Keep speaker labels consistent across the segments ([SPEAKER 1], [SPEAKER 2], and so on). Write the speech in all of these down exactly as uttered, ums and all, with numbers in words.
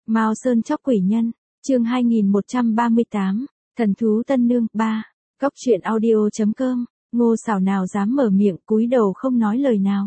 [SPEAKER 1] Mao Sơn chóc quỷ nhân, chương hai nghìn một trăm ba mươi tám, thần thú tân nương, ba, Cóc truyện audio.com, Ngô Sảo nào dám mở miệng, cúi đầu không nói lời nào.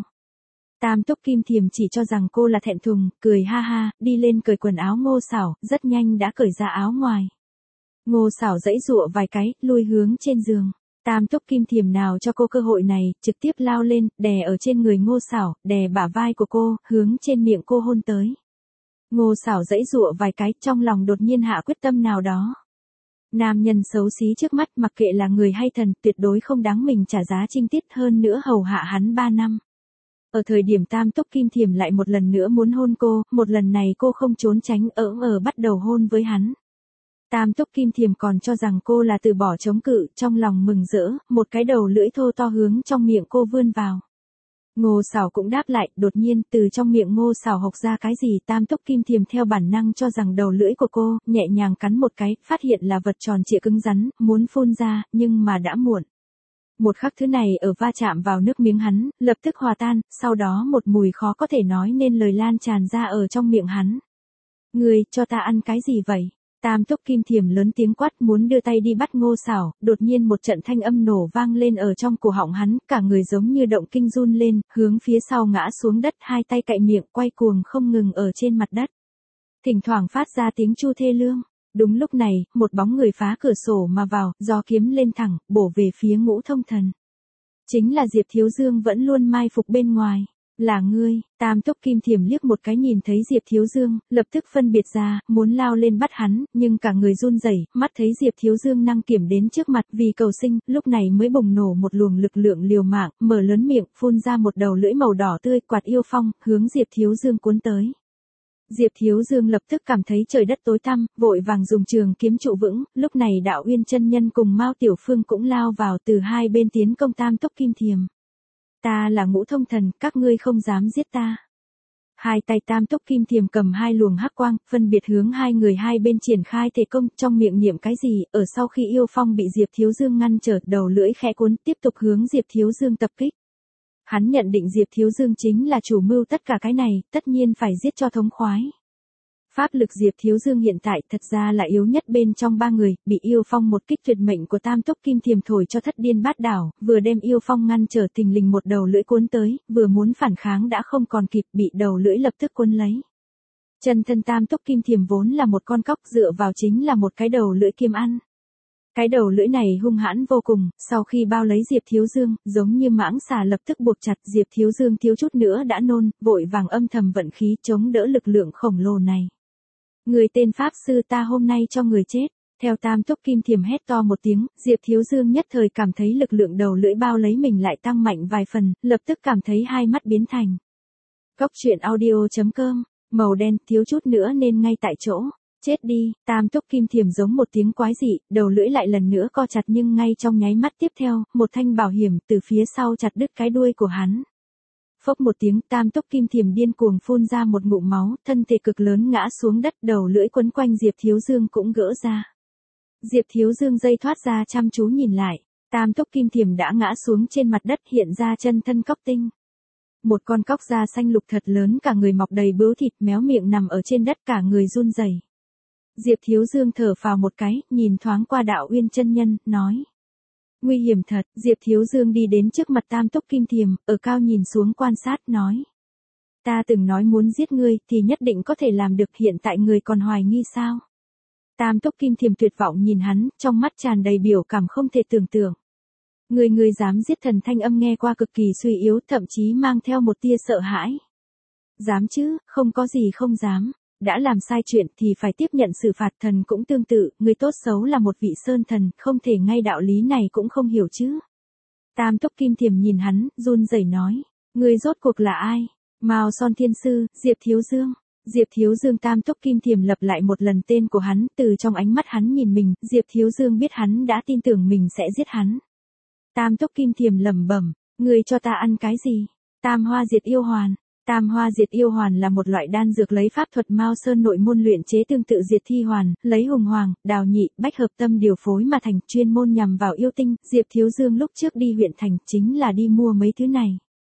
[SPEAKER 1] Tam Túc Kim Thiềm chỉ cho rằng cô là thẹn thùng, cười ha ha, đi lên cởi quần áo Ngô Sảo, rất nhanh đã cởi ra áo ngoài. Ngô Sảo giãy giụa vài cái, lui hướng trên giường. Tam Túc Kim Thiềm nào cho cô cơ hội này, trực tiếp lao lên, đè ở trên người Ngô Sảo, đè bả vai của cô, hướng trên miệng cô hôn tới. Ngô Sảo giãy giụa vài cái, trong lòng đột nhiên hạ quyết tâm nào đó. Nam nhân xấu xí trước mắt, mặc kệ là người hay thần, tuyệt đối không đáng mình trả giá trinh tiết, hơn nữa hầu hạ hắn ba năm. Ở thời điểm Tam Túc Kim Thiềm lại một lần nữa muốn hôn cô, một lần này cô không trốn tránh, ỡm ờ bắt đầu hôn với hắn. Tam Túc Kim Thiềm còn cho rằng cô là từ bỏ chống cự, trong lòng mừng rỡ, một cái đầu lưỡi thô to hướng trong miệng cô vươn vào. Ngô Sảo cũng đáp lại, đột nhiên từ trong miệng Ngô Sảo hộc ra cái gì, Tam Túc Kim Thiềm theo bản năng cho rằng đầu lưỡi của cô, nhẹ nhàng cắn một cái, phát hiện là vật tròn trịa cứng rắn, muốn phun ra, nhưng mà đã muộn. Một khắc thứ này ở va chạm vào nước miếng hắn, lập tức hòa tan, sau đó một mùi khó có thể nói nên lời lan tràn ra ở trong miệng hắn. Người, cho ta ăn cái gì vậy? Tam Túc Kim Thiềm lớn tiếng quát, muốn đưa tay đi bắt Ngô Sảo, đột nhiên một trận thanh âm nổ vang lên ở trong cổ họng hắn, cả người giống như động kinh run lên, hướng phía sau ngã xuống đất, hai tay cạy miệng, quay cuồng không ngừng ở trên mặt đất. Thỉnh thoảng phát ra tiếng chu thê lương. Đúng lúc này, một bóng người phá cửa sổ mà vào, gió kiếm lên thẳng, bổ về phía Ngũ Thông Thần. Chính là Diệp Thiếu Dương vẫn luôn mai phục bên ngoài. Là ngươi. Tam Túc Kim Thiềm liếc một cái nhìn thấy Diệp Thiếu Dương, lập tức phân biệt ra, muốn lao lên bắt hắn, nhưng cả người run rẩy, mắt thấy Diệp Thiếu Dương năng kiểm đến trước mặt vì cầu sinh, lúc này mới bùng nổ một luồng lực lượng liều mạng, mở lớn miệng, phun ra một đầu lưỡi màu đỏ tươi, quạt yêu phong, hướng Diệp Thiếu Dương cuốn tới. Diệp Thiếu Dương lập tức cảm thấy trời đất tối tăm, vội vàng dùng trường kiếm trụ vững, lúc này Đạo Uyên chân nhân cùng Mao Tiểu Phương cũng lao vào từ hai bên tiến công Tam Túc Kim Thiềm. Ta là Ngũ Thông Thần, các ngươi không dám giết ta. Hai tay Tam Túc Kim Thiềm cầm hai luồng hắc quang, phân biệt hướng hai người hai bên triển khai thể công, trong miệng niệm cái gì, ở sau khi yêu phong bị Diệp Thiếu Dương ngăn trở, đầu lưỡi khẽ cuốn, tiếp tục hướng Diệp Thiếu Dương tập kích. Hắn nhận định Diệp Thiếu Dương chính là chủ mưu tất cả cái này, tất nhiên phải giết cho thống khoái. Pháp lực Diệp Thiếu Dương hiện tại thật ra là yếu nhất bên trong ba người, bị yêu phong một kích tuyệt mệnh của Tam Túc Kim Thiềm thổi cho thất điên bát đảo, vừa đem yêu phong ngăn trở thình lình một đầu lưỡi cuốn tới, vừa muốn phản kháng đã không còn kịp, bị đầu lưỡi lập tức cuốn lấy. Chân thân Tam Túc Kim Thiềm vốn là một con cóc, dựa vào chính là một cái đầu lưỡi kiếm ăn. Cái đầu lưỡi này hung hãn vô cùng, sau khi bao lấy Diệp Thiếu Dương, giống như mãng xà lập tức buộc chặt, Diệp Thiếu Dương thiếu chút nữa đã nôn, vội vàng âm thầm vận khí chống đỡ lực lượng khổng lồ này. Người tên Pháp Sư ta hôm nay cho người chết. Theo Tam Túc Kim Thiềm hét to một tiếng, Diệp Thiếu Dương nhất thời cảm thấy lực lượng đầu lưỡi bao lấy mình lại tăng mạnh vài phần, lập tức cảm thấy hai mắt biến thành. Cóc truyện audio.com, màu đen, thiếu chút nữa nên ngay tại chỗ. Chết đi. Tam Túc Kim Thiềm giống một tiếng quái dị, đầu lưỡi lại lần nữa co chặt, nhưng ngay trong nháy mắt tiếp theo, một thanh bảo hiểm từ phía sau chặt đứt cái đuôi của hắn. Phốc một tiếng, Tam Túc Kim Thiềm điên cuồng phun ra một ngụm máu, thân thể cực lớn ngã xuống đất, đầu lưỡi quấn quanh Diệp Thiếu Dương cũng gỡ ra. Diệp Thiếu Dương dây thoát ra chăm chú nhìn lại, Tam Túc Kim Thiềm đã ngã xuống trên mặt đất, hiện ra chân thân cóc tinh. Một con cóc da xanh lục thật lớn, cả người mọc đầy bướu thịt, méo miệng nằm ở trên đất, cả người run rẩy. Diệp Thiếu Dương thở phào một cái, nhìn thoáng qua Đạo Uyên chân nhân, nói. Nguy hiểm thật. Diệp Thiếu Dương đi đến trước mặt Tam Túc Kim Thiềm, ở cao nhìn xuống quan sát, nói. Ta từng nói muốn giết ngươi, thì nhất định có thể làm được, hiện tại người còn hoài nghi sao? Tam Túc Kim Thiềm tuyệt vọng nhìn hắn, trong mắt tràn đầy biểu cảm không thể tưởng tượng. Người người dám giết thần, thanh âm nghe qua cực kỳ suy yếu, thậm chí mang theo một tia sợ hãi. Dám chứ, không có gì không dám. Đã làm sai chuyện thì phải tiếp nhận xử phạt, thần cũng tương tự, người tốt xấu là một vị sơn thần, không thể ngay đạo lý này cũng không hiểu chứ. Tam Túc Kim Thiềm nhìn hắn, run rẩy nói, người rốt cuộc là ai? Mao Son Thiên Sư, Diệp Thiếu Dương. Diệp Thiếu Dương. Tam Túc Kim Thiềm lặp lại một lần tên của hắn, từ trong ánh mắt hắn nhìn mình, Diệp Thiếu Dương biết hắn đã tin tưởng mình sẽ giết hắn. Tam Túc Kim Thiềm lẩm bẩm, người cho ta ăn cái gì? Tam Hoa Diệt Yêu Hoàn. Tam Hoa Diệt Yêu Hoàn là một loại đan dược lấy pháp thuật Mao Sơn nội môn luyện chế, tương tự diệt thi hoàn, lấy hùng hoàng, đào nhị, bách hợp tâm điều phối mà thành, chuyên môn nhằm vào yêu tinh. Diệp Thiếu Dương lúc trước đi huyện thành chính là đi mua mấy thứ này.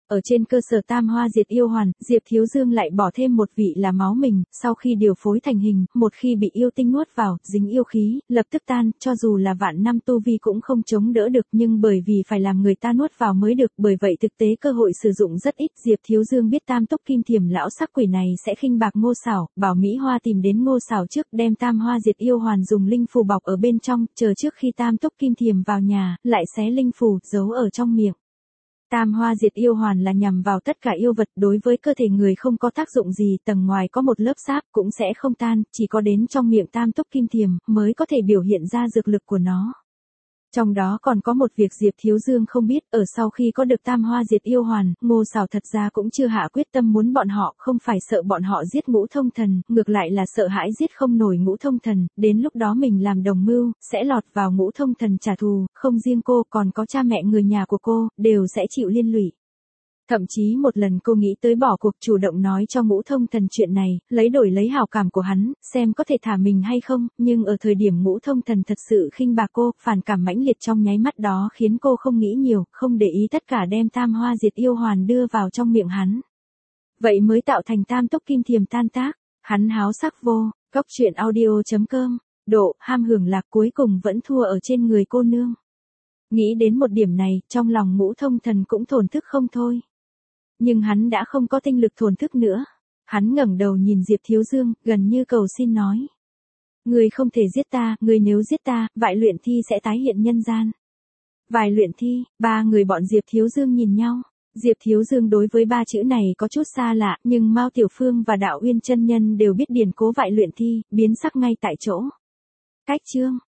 [SPEAKER 1] Ở trên cơ sở tam hoa diệt yêu hoàn, Diệp Thiếu Dương lại bỏ thêm một vị là máu mình, sau khi điều phối thành hình, một khi bị yêu tinh nuốt vào, dính yêu khí, lập tức tan, cho dù là vạn năm tu vi cũng không chống đỡ được, nhưng bởi vì phải làm người ta nuốt vào mới được, bởi vậy thực tế cơ hội sử dụng rất ít. Diệp Thiếu Dương biết tam túc kim thiềm lão sắc quỷ này sẽ khinh bạc Ngô Sảo, bảo Mỹ Hoa tìm đến Ngô Sảo trước, đem tam hoa diệt yêu hoàn dùng linh phù bọc ở bên trong, chờ trước khi tam túc kim thiềm vào nhà, lại xé linh phù, giấu ở trong miệng. Tam hoa diệt yêu hoàn là nhằm vào tất cả yêu vật, đối với cơ thể người không có tác dụng gì, tầng ngoài có một lớp sáp cũng sẽ không tan, chỉ có đến trong miệng tam túc kim thiềm mới có thể biểu hiện ra dược lực của nó. Trong đó còn có một việc Diệp Thiếu Dương không biết, ở sau khi có được tam hoa diệt yêu hoàn, Ngô Sảo thật ra cũng chưa hạ quyết tâm muốn bọn họ, không phải sợ bọn họ giết Ngũ Thông Thần, ngược lại là sợ hãi giết không nổi Ngũ Thông Thần, đến lúc đó mình làm đồng mưu, sẽ lọt vào Ngũ Thông Thần trả thù, không riêng cô, còn có cha mẹ người nhà của cô, đều sẽ chịu liên lụy. Thậm chí một lần cô nghĩ tới bỏ cuộc, chủ động nói cho Ngũ Thông Thần chuyện này, lấy đổi lấy hảo cảm của hắn, xem có thể thả mình hay không, nhưng ở thời điểm Ngũ Thông Thần thật sự khinh bạc cô, phản cảm mãnh liệt trong nháy mắt đó khiến cô không nghĩ nhiều, không để ý tất cả đem tam hoa diệt yêu hoàn đưa vào trong miệng hắn. Vậy mới tạo thành tam túc kim thiềm tan tác, hắn háo sắc vô, góc truyện audio chấm com, độ, ham hưởng lạc cuối cùng vẫn thua ở trên người cô nương. Nghĩ đến một điểm này, trong lòng Ngũ Thông Thần cũng thổn thức không thôi. Nhưng hắn đã không có tinh lực thổn thức nữa. Hắn ngẩng đầu nhìn Diệp Thiếu Dương, gần như cầu xin nói. Ngươi không thể giết ta, ngươi nếu giết ta, Vại Luyện Thi sẽ tái hiện nhân gian. Vài Luyện Thi, ba người bọn Diệp Thiếu Dương nhìn nhau. Diệp Thiếu Dương đối với ba chữ này có chút xa lạ, nhưng Mao Tiểu Phương và Đạo Uyên chân nhân đều biết điển cố Vại Luyện Thi, biến sắc ngay tại chỗ. Cách chương